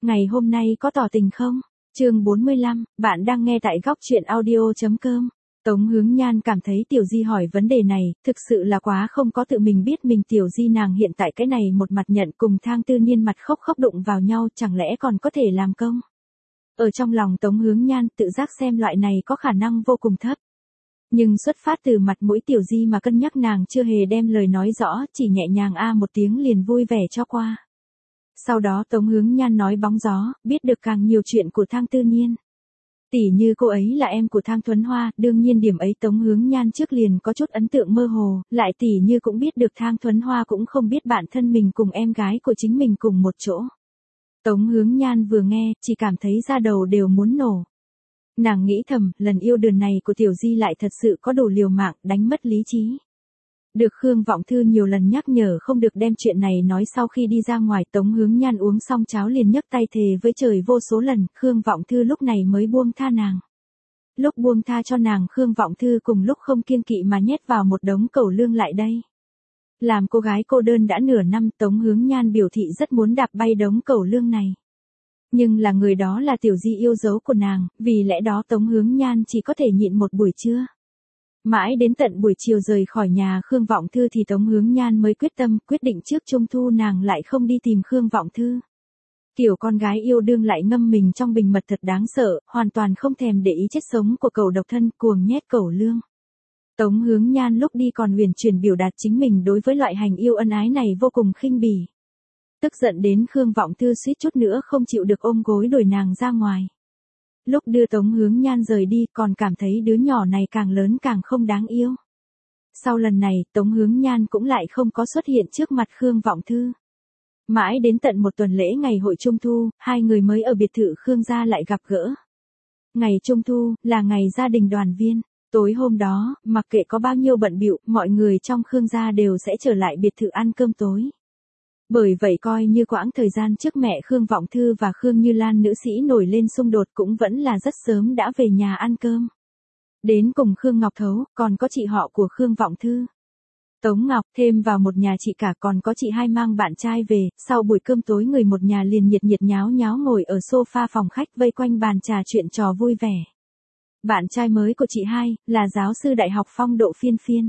Ngày hôm nay có tỏ tình không? Chương 45, bạn đang nghe tại góc truyện audio.com. Tống Hướng Nhan cảm thấy Tiểu Di hỏi vấn đề này, thực sự là quá không có tự mình biết mình. Tiểu Di nàng hiện tại cái này một mặt nhận cùng Thang Tư Niên mặt khóc khóc đụng vào nhau, chẳng lẽ còn có thể làm công? Ở trong lòng Tống Hướng Nhan tự giác xem loại này có khả năng vô cùng thấp. Nhưng xuất phát từ mặt mũi Tiểu Di mà cân nhắc, nàng chưa hề đem lời nói rõ, chỉ nhẹ nhàng một tiếng liền vui vẻ cho qua. Sau đó Tống Hướng Nhan nói bóng gió, biết được càng nhiều chuyện của Thang Tư Niên. Tỉ như cô ấy là em của Thang Thuấn Hoa, đương nhiên điểm ấy Tống Hướng Nhan trước liền có chút ấn tượng mơ hồ, lại tỉ như cũng biết được Thang Thuấn Hoa cũng không biết bản thân mình cùng em gái của chính mình cùng một chỗ. Tống Hướng Nhan vừa nghe, chỉ cảm thấy da đầu đều muốn nổ. Nàng nghĩ thầm, lần yêu đương này của Tiểu Di lại thật sự có đủ liều mạng, đánh mất lý trí. Được Khương Vọng Thư nhiều lần nhắc nhở không được đem chuyện này nói, sau khi đi ra ngoài Tống Hướng Nhan uống xong cháo liền nhấc tay thề với trời vô số lần, Khương Vọng Thư lúc này mới buông tha nàng. Lúc buông tha cho nàng, Khương Vọng Thư cùng lúc không kiêng kỵ mà nhét vào một đống cẩu lương lại đây. Làm cô gái cô đơn đã nửa năm, Tống Hướng Nhan biểu thị rất muốn đạp bay đống cẩu lương này. Nhưng là người đó là Tiểu Di yêu dấu của nàng, vì lẽ đó Tống Hướng Nhan chỉ có thể nhịn một buổi trưa. Mãi đến tận buổi chiều rời khỏi nhà Khương Vọng Thư thì Tống Hướng Nhan mới quyết định trước Trung Thu nàng lại không đi tìm Khương Vọng Thư. Kiểu con gái yêu đương lại ngâm mình trong bình mật thật đáng sợ, hoàn toàn không thèm để ý chết sống của cẩu độc thân, cuồng nhét cẩu lương. Tống Hướng Nhan lúc đi còn huyền chuyển biểu đạt chính mình đối với loại hành yêu ân ái này vô cùng khinh bỉ. Tức giận đến Khương Vọng Thư suýt chút nữa không chịu được ôm gối đuổi nàng ra ngoài. Lúc đưa Tống Hướng Nhan rời đi còn cảm thấy đứa nhỏ này càng lớn càng không đáng yêu. Sau lần này Tống Hướng Nhan cũng lại không có xuất hiện trước mặt Khương Vọng Thư. Mãi đến tận một tuần lễ ngày hội Trung Thu, hai người mới ở biệt thự Khương gia lại gặp gỡ. Ngày Trung Thu là ngày gia đình đoàn viên. Tối hôm đó, mặc kệ có bao nhiêu bận bịu, mọi người trong Khương gia đều sẽ trở lại biệt thự ăn cơm tối. Bởi vậy coi như quãng thời gian trước mẹ Khương Vọng Thư và Khương Như Lan nữ sĩ nổi lên xung đột cũng vẫn là rất sớm đã về nhà ăn cơm. Đến cùng Khương Ngọc Thấu, còn có chị họ của Khương Vọng Thư. Tống Ngọc, thêm vào một nhà chị cả còn có chị hai mang bạn trai về, sau buổi cơm tối người một nhà liền nhiệt nháo nháo ngồi ở sofa phòng khách vây quanh bàn trà chuyện trò vui vẻ. Bạn trai mới của chị hai, là giáo sư đại học Phong Độ Phiên Phiên.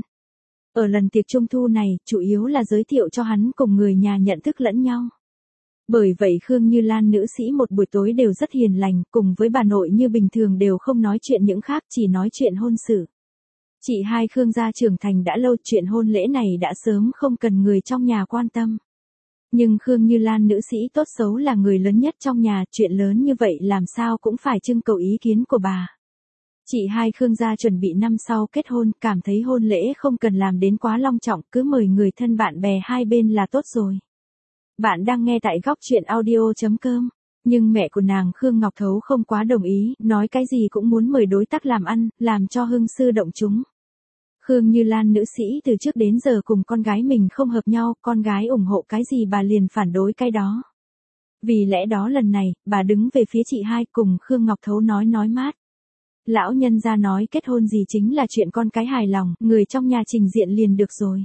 Ở lần tiệc Trung Thu này, chủ yếu là giới thiệu cho hắn cùng người nhà nhận thức lẫn nhau. Bởi vậy Khương Như Lan nữ sĩ một buổi tối đều rất hiền lành, cùng với bà nội như bình thường đều không nói chuyện những khác, chỉ nói chuyện hôn sự. Chị hai Khương gia trưởng thành đã lâu, chuyện hôn lễ này đã sớm không cần người trong nhà quan tâm. Nhưng Khương Như Lan nữ sĩ tốt xấu là người lớn nhất trong nhà, chuyện lớn như vậy làm sao cũng phải trưng cầu ý kiến của bà. Chị hai Khương gia chuẩn bị năm sau kết hôn, cảm thấy hôn lễ không cần làm đến quá long trọng, cứ mời người thân bạn bè hai bên là tốt rồi. Bạn đang nghe tại góc truyện audio.com. Nhưng mẹ của nàng Khương Ngọc Thấu không quá đồng ý, nói cái gì cũng muốn mời đối tác làm ăn, làm cho hưng sư động chúng. Khương Như Lan nữ sĩ từ trước đến giờ cùng con gái mình không hợp nhau, con gái ủng hộ cái gì bà liền phản đối cái đó. Vì lẽ đó lần này, bà đứng về phía chị hai cùng Khương Ngọc Thấu nói mát. Lão nhân gia nói kết hôn gì chính là chuyện con cái hài lòng, người trong nhà trình diện liền được rồi.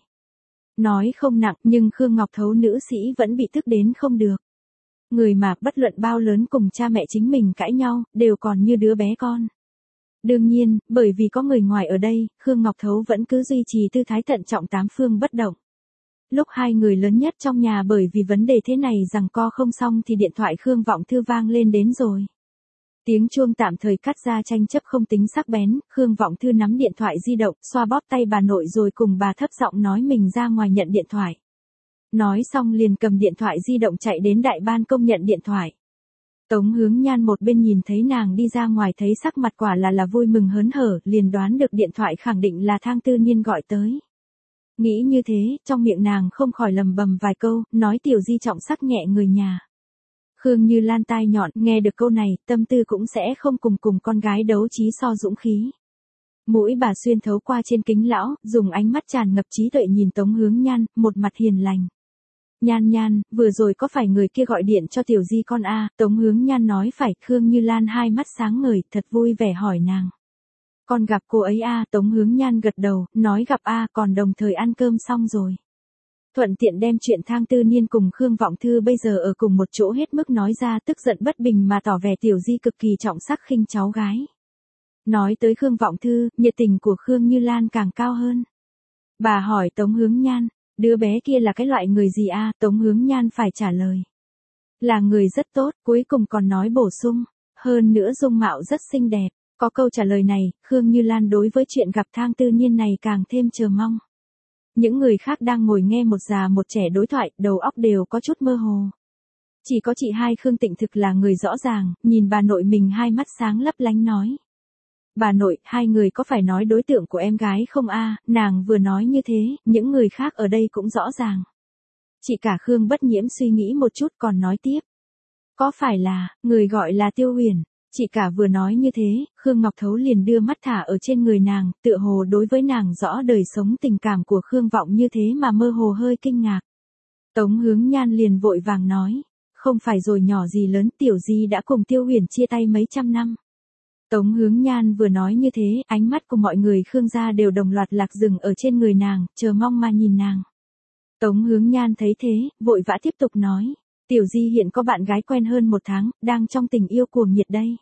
Nói không nặng, nhưng Khương Ngọc Thấu nữ sĩ vẫn bị tức đến không được. Người mà bất luận bao lớn cùng cha mẹ chính mình cãi nhau, đều còn như đứa bé con. Đương nhiên, bởi vì có người ngoài ở đây, Khương Ngọc Thấu vẫn cứ duy trì tư thái thận trọng tám phương bất động. Lúc hai người lớn nhất trong nhà bởi vì vấn đề thế này giằng co không xong thì điện thoại Khương Vọng Thư vang lên đến rồi. Tiếng chuông tạm thời cắt ra tranh chấp không tính sắc bén, Khương Vọng Thư nắm điện thoại di động, xoa bóp tay bà nội rồi cùng bà thấp giọng nói mình ra ngoài nhận điện thoại. Nói xong liền cầm điện thoại di động chạy đến đại ban công nhận điện thoại. Tống Hướng Nhan một bên nhìn thấy nàng đi ra ngoài thấy sắc mặt quả là vui mừng hớn hở, liền đoán được điện thoại khẳng định là Thang Tư Niên gọi tới. Nghĩ như thế, trong miệng nàng không khỏi lầm bầm vài câu, nói Tiểu Di trọng sắc nhẹ người nhà. Khương Như Lan tai nhọn, nghe được câu này, tâm tư cũng sẽ không cùng con gái đấu trí so dũng khí. Mũi bà xuyên thấu qua trên kính lão, dùng ánh mắt tràn ngập trí tuệ nhìn Tống Hướng Nhan, một mặt hiền lành. Nhan, vừa rồi có phải người kia gọi điện cho Tiểu Di con a? Tống Hướng Nhan nói phải, Khương Như Lan hai mắt sáng ngời, thật vui vẻ hỏi nàng. Con gặp cô ấy a? Tống Hướng Nhan gật đầu, nói gặp a, còn đồng thời ăn cơm xong rồi. Thuận tiện đem chuyện Thang Tư Niên cùng Khương Vọng Thư bây giờ ở cùng một chỗ hết mức nói ra, tức giận bất bình mà tỏ vẻ Tiểu Di cực kỳ trọng sắc khinh cháu gái. Nói tới Khương Vọng Thư, nhiệt tình của Khương Như Lan càng cao hơn. Bà hỏi Tống Hướng Nhan, đứa bé kia là cái loại người gì a? Tống Hướng Nhan phải trả lời. Là người rất tốt, cuối cùng còn nói bổ sung. Hơn nữa dung mạo rất xinh đẹp. Có câu trả lời này, Khương Như Lan đối với chuyện gặp Thang Tư Niên này càng thêm chờ mong. Những người khác đang ngồi nghe một già một trẻ đối thoại, đầu óc đều có chút mơ hồ. Chỉ có chị hai Khương Tịnh thực là người rõ ràng, nhìn bà nội mình hai mắt sáng lấp lánh nói. Bà nội, hai người có phải nói đối tượng của em gái không a? Nàng vừa nói như thế, những người khác ở đây cũng rõ ràng. Chị cả Khương Bất Nhiễm suy nghĩ một chút còn nói tiếp. Có phải là, người gọi là Tiêu Huyền? Chị cả vừa nói như thế, Khương Ngọc Thấu liền đưa mắt thả ở trên người nàng, tựa hồ đối với nàng rõ đời sống tình cảm của Khương Vọng như thế mà mơ hồ hơi kinh ngạc. Tống Hướng Nhan liền vội vàng nói, không phải rồi nhỏ gì lớn, Tiểu Di đã cùng Tiêu Huyền chia tay mấy trăm năm. Tống Hướng Nhan vừa nói như thế, ánh mắt của mọi người Khương gia đều đồng loạt lạc dừng ở trên người nàng, chờ mong mà nhìn nàng. Tống Hướng Nhan thấy thế, vội vã tiếp tục nói. Tiểu Di hiện có bạn gái quen hơn 1 tháng, đang trong tình yêu cuồng nhiệt đây.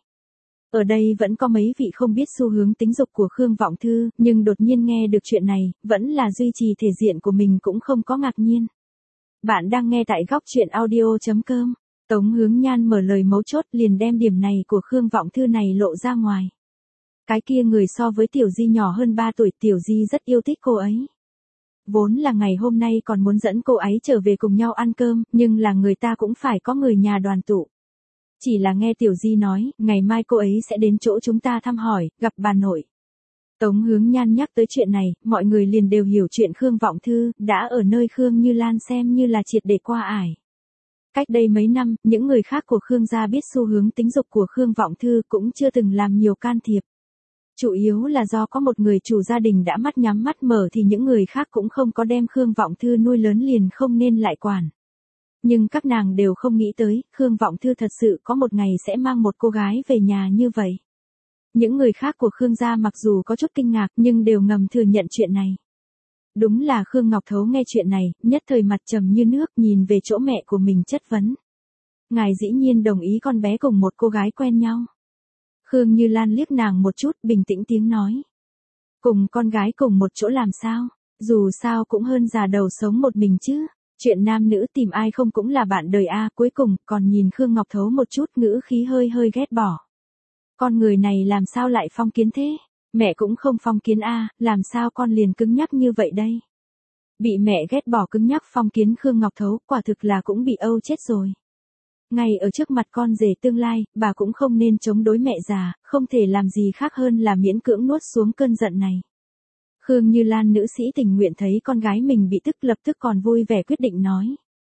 Ở đây vẫn có mấy vị không biết xu hướng tính dục của Khương Vọng Thư, nhưng đột nhiên nghe được chuyện này, vẫn là duy trì thể diện của mình cũng không có ngạc nhiên. Bạn đang nghe tại góc truyện audio.com. Tống Hướng Nhan mở lời mấu chốt liền đem điểm này của Khương Vọng Thư này lộ ra ngoài. Cái kia người so với Tiểu Di nhỏ hơn 3 tuổi, Tiểu Di rất yêu thích cô ấy. Vốn là ngày hôm nay còn muốn dẫn cô ấy trở về cùng nhau ăn cơm, nhưng là người ta cũng phải có người nhà đoàn tụ. Chỉ là nghe Tiểu Di nói, ngày mai cô ấy sẽ đến chỗ chúng ta thăm hỏi, gặp bà nội. Tống Hướng Nhan nhắc tới chuyện này, mọi người liền đều hiểu chuyện Khương Vọng Thư, đã ở nơi Khương Như Lan xem như là triệt để qua ải. Cách đây mấy năm, những người khác của Khương gia biết xu hướng tính dục của Khương Vọng Thư cũng chưa từng làm nhiều can thiệp. Chủ yếu là do có một người chủ gia đình đã mắt nhắm mắt mở thì những người khác cũng không có đem Khương Vọng Thư nuôi lớn liền không nên lại quản. Nhưng các nàng đều không nghĩ tới, Khương Vọng Thư thật sự có một ngày sẽ mang một cô gái về nhà như vậy. Những người khác của Khương gia mặc dù có chút kinh ngạc nhưng đều ngầm thừa nhận chuyện này. Đúng là Khương Ngọc Thấu nghe chuyện này, nhất thời mặt trầm như nước nhìn về chỗ mẹ của mình chất vấn. Ngài dĩ nhiên đồng ý con bé cùng một cô gái quen nhau. Khương Như Lan liếc nàng một chút, bình tĩnh tiếng nói. Cùng con gái cùng một chỗ làm sao, dù sao cũng hơn già đầu sống một mình chứ. Chuyện nam nữ tìm ai không cũng là bạn đời a. Cuối cùng, còn nhìn Khương Ngọc Thấu một chút, ngữ khí hơi hơi ghét bỏ. Con người này làm sao lại phong kiến thế? Mẹ cũng không phong kiến a, làm sao con liền cứng nhắc như vậy đây? Bị mẹ ghét bỏ cứng nhắc phong kiến Khương Ngọc Thấu, quả thực là cũng bị âu chết rồi. Ngay ở trước mặt con rể tương lai, bà cũng không nên chống đối mẹ già, không thể làm gì khác hơn là miễn cưỡng nuốt xuống cơn giận này. Khương Như Lan nữ sĩ tình nguyện thấy con gái mình bị tức lập tức còn vui vẻ quyết định nói.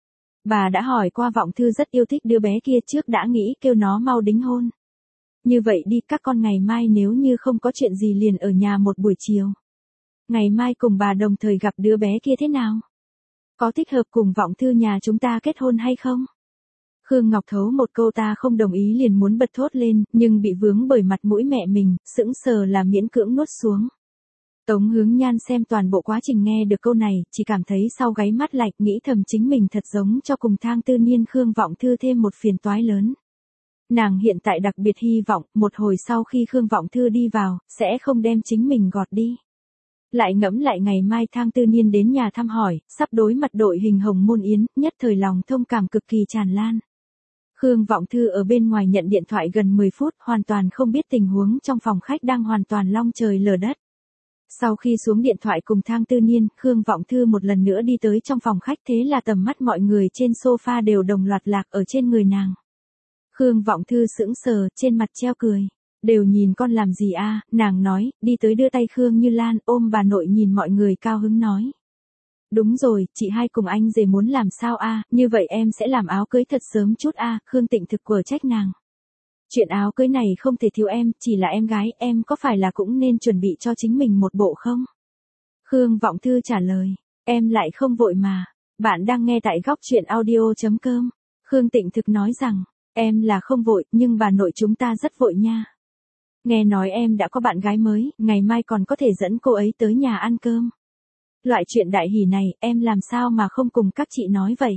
Bà đã hỏi qua Vọng Thư rất yêu thích đứa bé kia trước đã nghĩ kêu nó mau đính hôn. Như vậy đi các con ngày mai nếu như không có chuyện gì liền ở nhà một buổi chiều. Ngày mai cùng bà đồng thời gặp đứa bé kia thế nào? Có thích hợp cùng Vọng Thư nhà chúng ta kết hôn hay không? Khương Ngọc Thấu một câu ta không đồng ý liền muốn bật thốt lên, nhưng bị vướng bởi mặt mũi mẹ mình, sững sờ là miễn cưỡng nuốt xuống. Tống Hướng Nhan xem toàn bộ quá trình nghe được câu này, chỉ cảm thấy sau gáy mắt lạnh nghĩ thầm chính mình thật giống cho cùng Thang Tư Niên Khương Vọng Thư thêm một phiền toái lớn. Nàng hiện tại đặc biệt hy vọng, một hồi sau khi Khương Vọng Thư đi vào, sẽ không đem chính mình gọt đi. Lại ngẫm lại ngày mai Thang Tư Niên đến nhà thăm hỏi, sắp đối mặt đội hình Hồng Môn Yến, nhất thời lòng thông cảm cực kỳ tràn lan. Khương Vọng Thư ở bên ngoài nhận điện thoại gần 10 phút, hoàn toàn không biết tình huống trong phòng khách đang hoàn toàn long trời lở đất. Sau khi xuống điện thoại cùng Thang Tư Niên, Khương Vọng Thư một lần nữa đi tới trong phòng khách, thế là tầm mắt mọi người trên sofa đều đồng loạt lạc ở trên người nàng. Khương Vọng Thư sững sờ, trên mặt treo cười. Đều nhìn con làm gì a? Nàng nói, đi tới đưa tay Khương Như Lan ôm bà nội nhìn mọi người cao hứng nói. Đúng rồi, chị hai cùng anh rể muốn làm sao a? Như vậy em sẽ làm áo cưới thật sớm chút a. Khương Tịnh thực quở trách nàng. Chuyện áo cưới này không thể thiếu em, chỉ là em gái, em có phải là cũng nên chuẩn bị cho chính mình một bộ không? Khương Vọng Thư trả lời, em lại không vội mà. Bạn đang nghe tại góc truyện audio.com. Khương Tịnh thực nói rằng, em là không vội, nhưng bà nội chúng ta rất vội nha. Nghe nói em đã có bạn gái mới, ngày mai còn có thể dẫn cô ấy tới nhà ăn cơm. Loại chuyện đại hỷ này, em làm sao mà không cùng các chị nói vậy?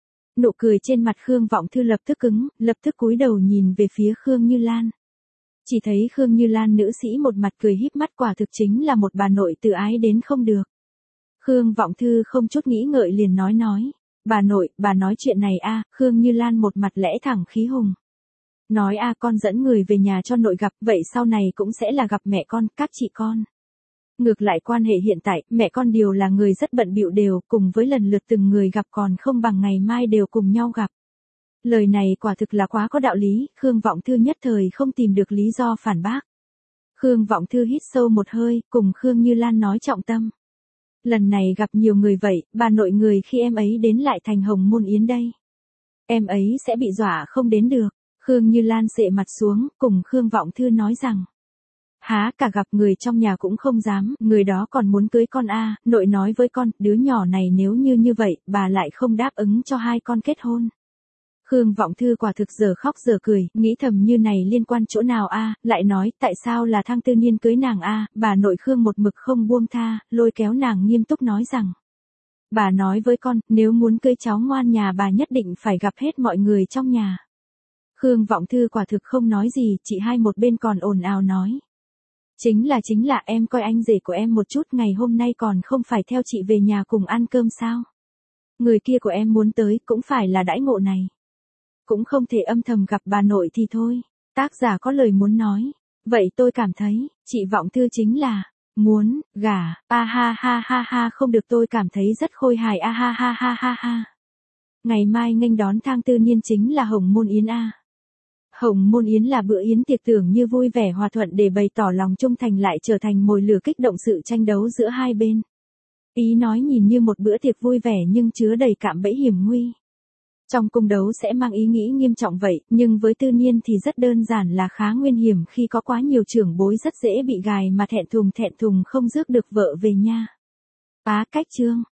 Nụ cười trên mặt Khương Vọng Thư lập tức cứng, lập tức cúi đầu nhìn về phía Khương Như Lan. Chỉ thấy Khương Như Lan nữ sĩ một mặt cười híp mắt, quả thực chính là một bà nội từ ái đến không được. Khương Vọng Thư không chút nghĩ ngợi liền nói. Bà nội, bà nói chuyện này a? Khương Như Lan một mặt lẽ thẳng khí hùng. Nói a, con dẫn người về nhà cho nội gặp, vậy sau này cũng sẽ là gặp mẹ con, các chị con. Ngược lại quan hệ hiện tại, mẹ con đều là người rất bận bịu đều, cùng với lần lượt từng người gặp còn không bằng ngày mai đều cùng nhau gặp. Lời này quả thực là quá có đạo lý, Khương Vọng Thư nhất thời không tìm được lý do phản bác. Khương Vọng Thư hít sâu một hơi, cùng Khương Như Lan nói trọng tâm. Lần này gặp nhiều người vậy, bà nội người khi em ấy đến lại thành Hồng Môn Yến đây. Em ấy sẽ bị dọa không đến được. Khương Như Lan xệ mặt xuống, cùng Khương Vọng Thư nói rằng. Há cả gặp người trong nhà cũng không dám, người đó còn muốn cưới con a, nội nói với con, đứa nhỏ này nếu như vậy, bà lại không đáp ứng cho hai con kết hôn. Khương Vọng Thư quả thực giờ khóc giờ cười, nghĩ thầm như này liên quan chỗ nào a, lại nói, tại sao là Thang Tư Niên cưới nàng a, bà nội Khương một mực không buông tha, lôi kéo nàng nghiêm túc nói rằng. Bà nói với con, nếu muốn cưới cháu ngoan nhà bà nhất định phải gặp hết mọi người trong nhà. Khương Vọng Thư quả thực không nói gì, chị hai một bên còn ồn ào nói. Chính là em coi anh rể của em một chút, ngày hôm nay còn không phải theo chị về nhà cùng ăn cơm sao? Người kia của em muốn tới cũng phải là đãi ngộ này. Cũng không thể âm thầm gặp bà nội thì thôi. Tác giả có lời muốn nói. Vậy tôi cảm thấy, chị Vọng Thư chính là, muốn, gả, a ha ha ha ha, không được, tôi cảm thấy rất khôi hài a ha ha ha ha ha. Ngày mai nghênh đón Thang Tư Niên chính là Hồng Môn Yến a. Hồng Môn Yến là bữa yến tiệc tưởng như vui vẻ hòa thuận để bày tỏ lòng trung thành lại trở thành mồi lửa kích động sự tranh đấu giữa hai bên. Ý nói nhìn như một bữa tiệc vui vẻ nhưng chứa đầy cạm bẫy hiểm nguy. Trong cung đấu sẽ mang ý nghĩ nghiêm trọng vậy, nhưng với Tư Niên thì rất đơn giản là khá nguy hiểm khi có quá nhiều trưởng bối rất dễ bị gài mà thẹn thùng không rước được vợ về nha. Phá cách chương.